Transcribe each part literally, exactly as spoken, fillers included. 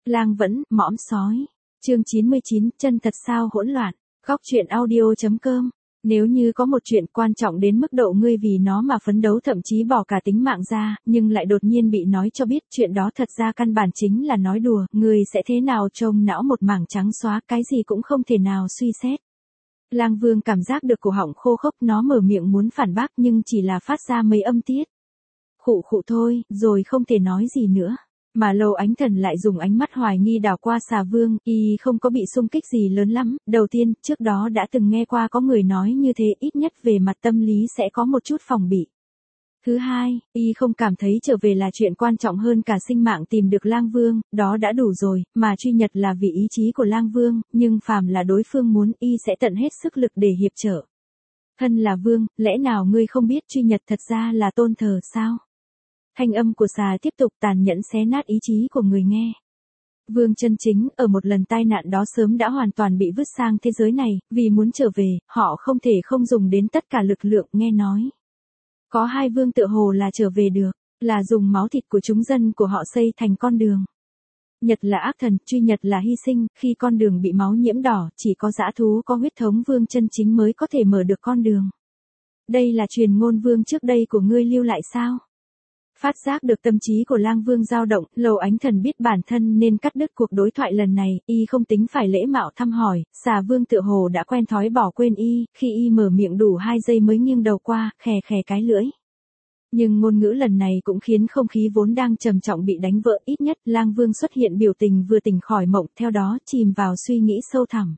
Lang vẫn, mõm sói. Chương chín mươi chín, chân thật sao hỗn loạn. Góc truyện audio.com. Nếu như có một chuyện quan trọng đến mức độ ngươi vì nó mà phấn đấu thậm chí bỏ cả tính mạng ra, nhưng lại đột nhiên bị nói cho biết chuyện đó thật ra căn bản chính là nói đùa, ngươi sẽ thế nào trông não một mảng trắng xóa, cái gì cũng không thể nào suy xét. Lang Vương cảm giác được cổ họng khô khốc, nó mở miệng muốn phản bác nhưng chỉ là phát ra mấy âm tiết. Khụ khụ thôi, rồi không thể nói gì nữa. Mà Lâu Ánh Thần lại dùng ánh mắt hoài nghi đảo qua Xà Vương, y không có bị xung kích gì lớn lắm, đầu tiên, trước đó đã từng nghe qua có người nói như thế, ít nhất về mặt tâm lý sẽ có một chút phòng bị. Thứ hai, y không cảm thấy trở về là chuyện quan trọng hơn cả sinh mạng tìm được Lang Vương, đó đã đủ rồi, mà truy nhật là vì ý chí của Lang Vương, nhưng phàm là đối phương muốn, y sẽ tận hết sức lực để hiệp trợ. Thân là Vương, lẽ nào ngươi không biết truy nhật thật ra là tôn thờ sao? Thanh âm của xà tiếp tục tàn nhẫn xé nát ý chí của người nghe. Vương chân chính, ở một lần tai nạn đó sớm đã hoàn toàn bị vứt sang thế giới này, vì muốn trở về, họ không thể không dùng đến tất cả lực lượng, nghe nói. Có hai vương tựa hồ là trở về được, là dùng máu thịt của chúng dân của họ xây thành con đường. Nhật là ác thần, truy nhật là hy sinh, khi con đường bị máu nhiễm đỏ, chỉ có dã thú có huyết thống vương chân chính mới có thể mở được con đường. Đây là truyền ngôn vương trước đây của ngươi lưu lại sao? Phát giác được tâm trí của Lang Vương dao động, Lâu Ánh Thần biết bản thân nên cắt đứt cuộc đối thoại lần này, y không tính phải lễ mạo thăm hỏi, Xà Vương tựa hồ đã quen thói bỏ quên y, khi y mở miệng đủ hai giây mới nghiêng đầu qua, khè khè cái lưỡi. Nhưng ngôn ngữ lần này cũng khiến không khí vốn đang trầm trọng bị đánh vỡ, ít nhất Lang Vương xuất hiện biểu tình vừa tỉnh khỏi mộng, theo đó chìm vào suy nghĩ sâu thẳm.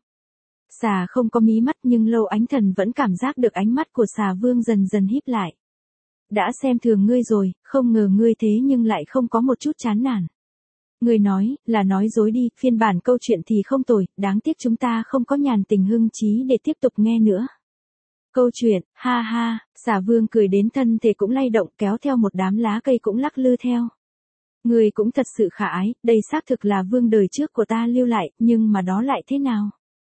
Xà không có mí mắt nhưng Lâu Ánh Thần vẫn cảm giác được ánh mắt của Xà Vương dần dần híp lại. Đã xem thường ngươi rồi, không ngờ ngươi thế nhưng lại không có một chút chán nản. Ngươi nói, là nói dối đi, phiên bản câu chuyện thì không tồi, đáng tiếc chúng ta không có nhàn tình hưng trí để tiếp tục nghe nữa. Câu chuyện, ha ha, Xà Vương cười đến thân thể cũng lay động, kéo theo một đám lá cây cũng lắc lư theo. Ngươi cũng thật sự khả ái, đây xác thực là vương đời trước của ta lưu lại, nhưng mà đó lại thế nào?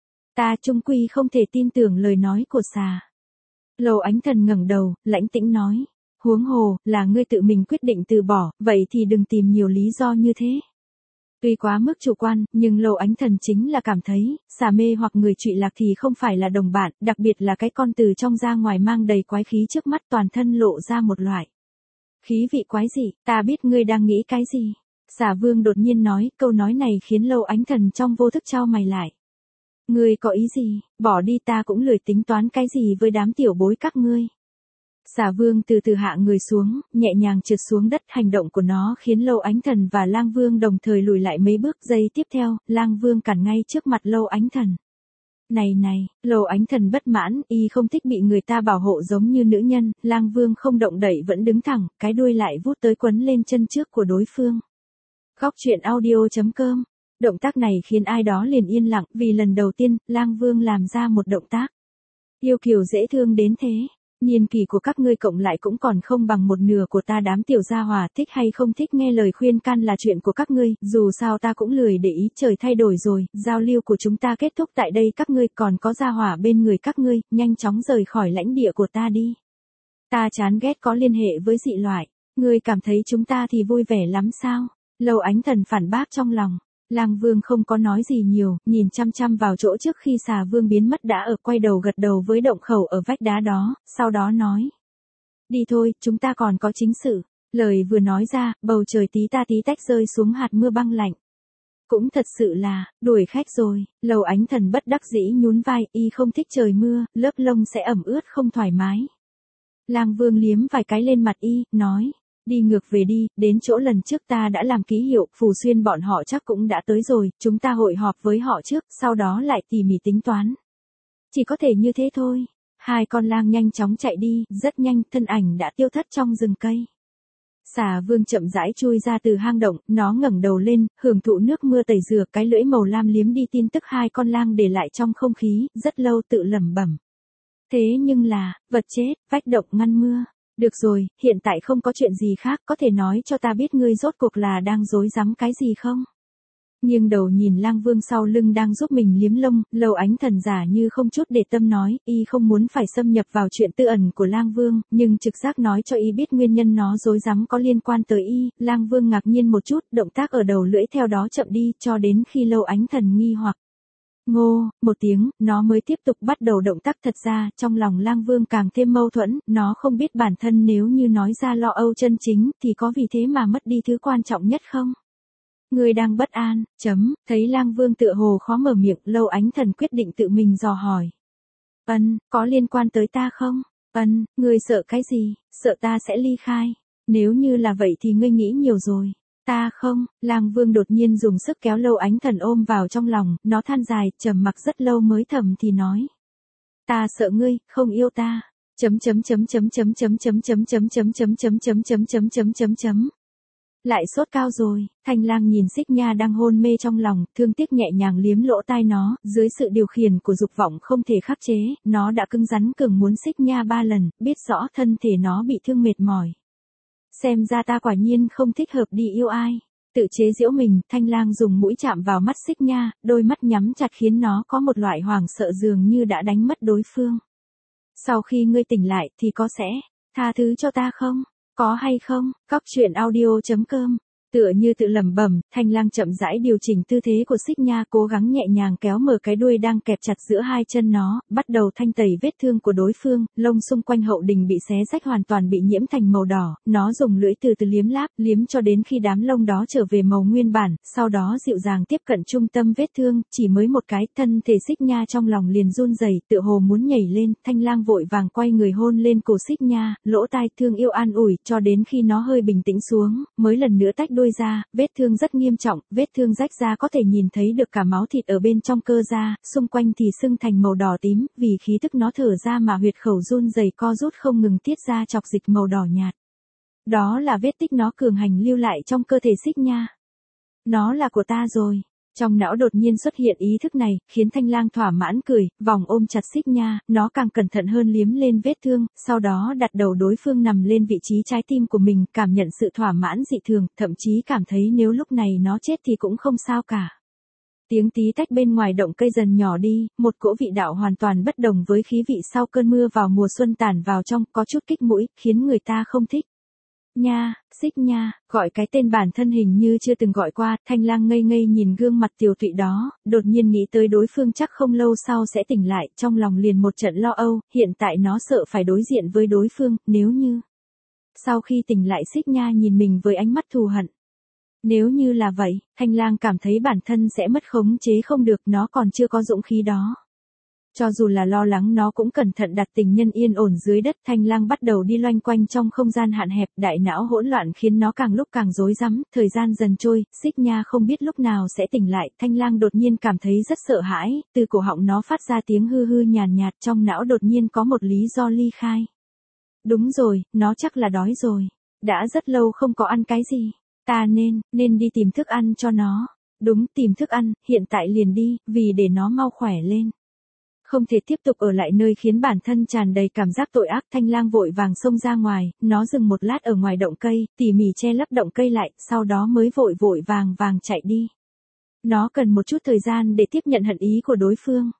Ta chung quy không thể tin tưởng lời nói của xà. Lâu Ánh Thần ngẩng đầu, lãnh tĩnh nói. Huống hồ, là ngươi tự mình quyết định từ bỏ, vậy thì đừng tìm nhiều lý do như thế. Tuy quá mức chủ quan, nhưng Lâu Ánh Thần chính là cảm thấy, xà mê hoặc người trụy lạc thì không phải là đồng bạn, đặc biệt là cái con từ trong ra ngoài mang đầy quái khí trước mắt, toàn thân lộ ra một loại khí vị quái dị, ta biết ngươi đang nghĩ cái gì. Xà Vương đột nhiên nói, câu nói này khiến Lâu Ánh Thần trong vô thức chau mày lại. Ngươi có ý gì, bỏ đi, ta cũng lười tính toán cái gì với đám tiểu bối các ngươi. Xà Vương từ từ hạ người xuống, nhẹ nhàng trượt xuống đất, hành động của nó khiến Lâu Ánh Thần và Lang Vương đồng thời lùi lại mấy bước, giây tiếp theo, Lang Vương cản ngay trước mặt Lâu Ánh Thần. Này này, Lâu Ánh Thần bất mãn, y không thích bị người ta bảo hộ giống như nữ nhân, Lang Vương không động đậy vẫn đứng thẳng, cái đuôi lại vút tới quấn lên chân trước của đối phương. Góc truyện audio.com. Động tác này khiến ai đó liền yên lặng, vì lần đầu tiên, Lang Vương làm ra một động tác yêu kiều dễ thương đến thế. Niên kỳ của các ngươi cộng lại cũng còn không bằng một nửa của ta, đám tiểu gia hỏa, thích hay không thích nghe lời khuyên can là chuyện của các ngươi, dù sao ta cũng lười để ý, trời thay đổi rồi, giao lưu của chúng ta kết thúc tại đây, các ngươi còn có gia hỏa bên người các ngươi, nhanh chóng rời khỏi lãnh địa của ta đi. Ta chán ghét có liên hệ với dị loại, ngươi cảm thấy chúng ta thì vui vẻ lắm sao? Lâu Ánh Thần phản bác trong lòng. Lang Vương không có nói gì nhiều, nhìn chăm chăm vào chỗ trước khi Xà Vương biến mất đã ở, quay đầu gật đầu với động khẩu ở vách đá đó, sau đó nói. Đi thôi, chúng ta còn có chính sự. Lời vừa nói ra, bầu trời tí ta tí tách rơi xuống hạt mưa băng lạnh. Cũng thật sự là, đuổi khách rồi. Lâu Ánh Thần bất đắc dĩ nhún vai, y không thích trời mưa, lớp lông sẽ ẩm ướt không thoải mái. Lang Vương liếm vài cái lên mặt y, nói. Đi ngược về đi, đến chỗ lần trước ta đã làm ký hiệu, Phù Xuyên bọn họ chắc cũng đã tới rồi, chúng ta hội họp với họ trước, sau đó lại tỉ mỉ tính toán. Chỉ có thể như thế thôi. Hai con lang nhanh chóng chạy đi, rất nhanh, thân ảnh đã tiêu thất trong rừng cây. Xà Vương chậm rãi chui ra từ hang động, nó ngẩng đầu lên, hưởng thụ nước mưa tẩy rửa, cái lưỡi màu lam liếm đi tin tức hai con lang để lại trong không khí, rất lâu tự lẩm bẩm. Thế nhưng là, vật chết, vách động ngăn mưa. Được rồi, hiện tại không có chuyện gì khác, có thể nói cho ta biết ngươi rốt cuộc là đang dối rắm cái gì không? Nghiêng đầu nhìn Lang Vương sau lưng đang giúp mình liếm lông, Lâu Ánh Thần giả như không chút để tâm nói, y không muốn phải xâm nhập vào chuyện tư ẩn của Lang Vương, nhưng trực giác nói cho y biết nguyên nhân nó rối rắm có liên quan tới y. Lang Vương ngạc nhiên một chút, động tác ở đầu lưỡi theo đó chậm đi, cho đến khi Lâu Ánh Thần nghi hoặc. Ngô, một tiếng, nó mới tiếp tục bắt đầu động tác. Thật ra, trong lòng Lang Vương càng thêm mâu thuẫn, nó không biết bản thân nếu như nói ra lo âu chân chính, thì có vì thế mà mất đi thứ quan trọng nhất không? Người đang bất an, chấm, thấy Lang Vương tựa hồ khó mở miệng, Lâu Ánh Thần quyết định tự mình dò hỏi. Ân, có liên quan tới ta không? Ân, người sợ cái gì? Sợ ta sẽ ly khai. Nếu như là vậy thì ngươi nghĩ nhiều rồi. Ta không, Lang Vương đột nhiên dùng sức kéo Lâu Ánh Thần ôm vào trong lòng, nó than dài, trầm mặc rất lâu mới thầm thì nói. Ta sợ ngươi, không yêu ta. Chấm chấm chấm chấm chấm chấm chấm chấm chấm chấm chấm chấm chấm chấm chấm chấm chấm chấm. Lại sốt cao rồi, Thanh Lang nhìn Xích Nha đang hôn mê trong lòng, thương tiếc nhẹ nhàng liếm lỗ tai nó, dưới sự điều khiển của dục vọng không thể khắc chế, nó đã cứng rắn cường muốn Xích Nha ba lần, biết rõ thân thể nó bị thương mệt mỏi. Xem ra ta quả nhiên không thích hợp đi yêu ai. Tự chế giễu mình, Thanh Lang dùng mũi chạm vào mắt Xích Nha, đôi mắt nhắm chặt khiến nó có một loại hoảng sợ dường như đã đánh mất đối phương. Sau khi ngươi tỉnh lại thì có sẽ tha thứ cho ta không? Có hay không? Cóc truyện audio chấm com. Tựa như tự lẩm bẩm, Thanh Lang chậm rãi điều chỉnh tư thế của Xích Nha, cố gắng nhẹ nhàng kéo mở cái đuôi đang kẹp chặt giữa hai chân nó, bắt đầu thanh tẩy vết thương của đối phương. Lông xung quanh hậu đình bị xé rách hoàn toàn bị nhiễm thành màu đỏ, nó dùng lưỡi từ từ liếm láp, liếm cho đến khi đám lông đó trở về màu nguyên bản, sau đó dịu dàng tiếp cận trung tâm vết thương, chỉ mới một cái, thân thể Xích Nha trong lòng liền run rẩy, tựa hồ muốn nhảy lên. Thanh Lang vội vàng quay người hôn lên cổ Xích Nha, lỗ tai thương yêu an ủi, cho đến khi nó hơi bình tĩnh xuống, mới lần nữa tách đuôi ra, vết thương rất nghiêm trọng, vết thương rách ra có thể nhìn thấy được cả máu thịt ở bên trong cơ da, xung quanh thì sưng thành màu đỏ tím, vì khí tức nó thở ra mà huyệt khẩu run rẩy co rút không ngừng tiết ra chọc dịch màu đỏ nhạt. Đó là vết tích nó cường hành lưu lại trong cơ thể Xích Nha. Nó là của ta rồi. Trong não đột nhiên xuất hiện ý thức này, khiến Thanh Lang thỏa mãn cười, vòng ôm chặt Xích Nha, nó càng cẩn thận hơn liếm lên vết thương, sau đó đặt đầu đối phương nằm lên vị trí trái tim của mình, cảm nhận sự thỏa mãn dị thường, thậm chí cảm thấy nếu lúc này nó chết thì cũng không sao cả. Tiếng tí tách bên ngoài động cây dần nhỏ đi, một cỗ vị đạo hoàn toàn bất đồng với khí vị sau cơn mưa vào mùa xuân tản vào trong, có chút kích mũi, khiến người ta không thích. Nha, Xích Nha, gọi cái tên bản thân hình như chưa từng gọi qua, Thanh Lang ngây ngây nhìn gương mặt tiều tụy đó, đột nhiên nghĩ tới đối phương chắc không lâu sau sẽ tỉnh lại, trong lòng liền một trận lo âu, hiện tại nó sợ phải đối diện với đối phương, nếu như sau khi tỉnh lại Xích Nha nhìn mình với ánh mắt thù hận. Nếu như là vậy, Thanh Lang cảm thấy bản thân sẽ mất khống chế không được, nó còn chưa có dũng khí đó. Cho dù là lo lắng nó cũng cẩn thận đặt tình nhân yên ổn dưới đất. Thanh Lang bắt đầu đi loanh quanh trong không gian hạn hẹp, đại não hỗn loạn khiến nó càng lúc càng rối rắm. Thời gian dần trôi, Xích Nha không biết lúc nào sẽ tỉnh lại. Thanh Lang đột nhiên cảm thấy rất sợ hãi, từ cổ họng nó phát ra tiếng hư hư nhàn nhạt, trong não đột nhiên có một lý do ly khai. Đúng rồi, nó chắc là đói rồi. Đã rất lâu không có ăn cái gì. Ta nên, nên đi tìm thức ăn cho nó. Đúng, tìm thức ăn, hiện tại liền đi, vì để nó mau khỏe lên. Không thể tiếp tục ở lại nơi khiến bản thân tràn đầy cảm giác tội ác. Thanh Lang vội vàng xông ra ngoài, nó dừng một lát ở ngoài động cây, tỉ mỉ che lấp động cây lại, sau đó mới vội vội vàng vàng chạy đi. Nó cần một chút thời gian để tiếp nhận hận ý của đối phương.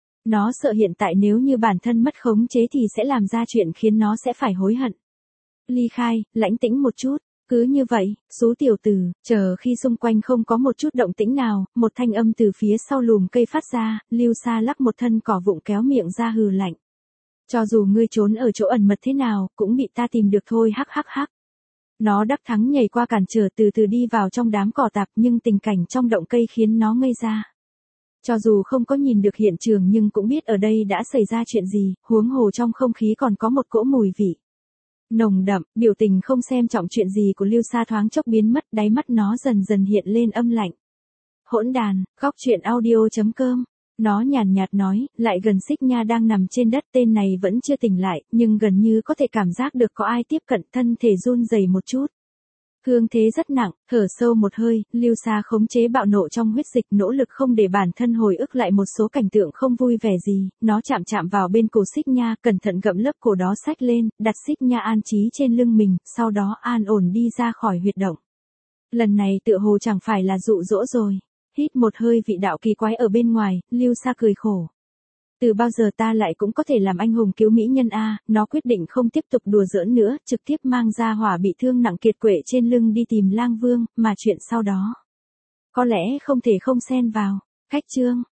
Nó sợ hiện tại nếu như bản thân mất khống chế thì sẽ làm ra chuyện khiến nó sẽ phải hối hận. Ly khai, lãnh tĩnh một chút. Cứ như vậy, Sú tiểu tử, chờ khi xung quanh không có một chút động tĩnh nào, một thanh âm từ phía sau lùm cây phát ra, Lưu Sa lắc một thân cỏ vụng kéo miệng ra hừ lạnh. Cho dù ngươi trốn ở chỗ ẩn mật thế nào, cũng bị ta tìm được thôi, hắc hắc hắc. Nó đắc thắng nhảy qua cản trở từ từ đi vào trong đám cỏ tạp, nhưng tình cảnh trong động cây khiến nó ngây ra. Cho dù không có nhìn được hiện trường nhưng cũng biết ở đây đã xảy ra chuyện gì, huống hồ trong không khí còn có một cỗ mùi vị nồng đậm. Biểu tình không xem trọng chuyện gì của Lưu Sa thoáng chốc biến mất, đáy mắt nó dần dần hiện lên âm lạnh. Hỗn đàn, Cóc truyện audio chấm com. Nó nhàn nhạt nói, lại gần Xích Nha đang nằm trên đất, tên này vẫn chưa tỉnh lại, nhưng gần như có thể cảm giác được có ai tiếp cận, thân thể run rẩy một chút. Thương thế rất nặng, thở sâu một hơi, Lưu Sa khống chế bạo nộ trong huyết dịch, nỗ lực không để bản thân hồi ức lại một số cảnh tượng không vui vẻ gì. Nó chạm chạm vào bên cổ Xích Nha, cẩn thận gặm lớp cổ đó xách lên, đặt Xích Nha an trí trên lưng mình, sau đó an ổn đi ra khỏi huyệt động. Lần này tựa hồ chẳng phải là dụ dỗ rồi. Hít một hơi vị đạo kỳ quái ở bên ngoài, Lưu Sa cười khổ. Từ bao giờ ta lại cũng có thể làm anh hùng cứu mỹ nhân a, nó quyết định không tiếp tục đùa giỡn nữa, trực tiếp mang ra hỏa bị thương nặng kiệt quệ trên lưng đi tìm Lang Vương, mà chuyện sau đó có lẽ không thể không xen vào. Khách chương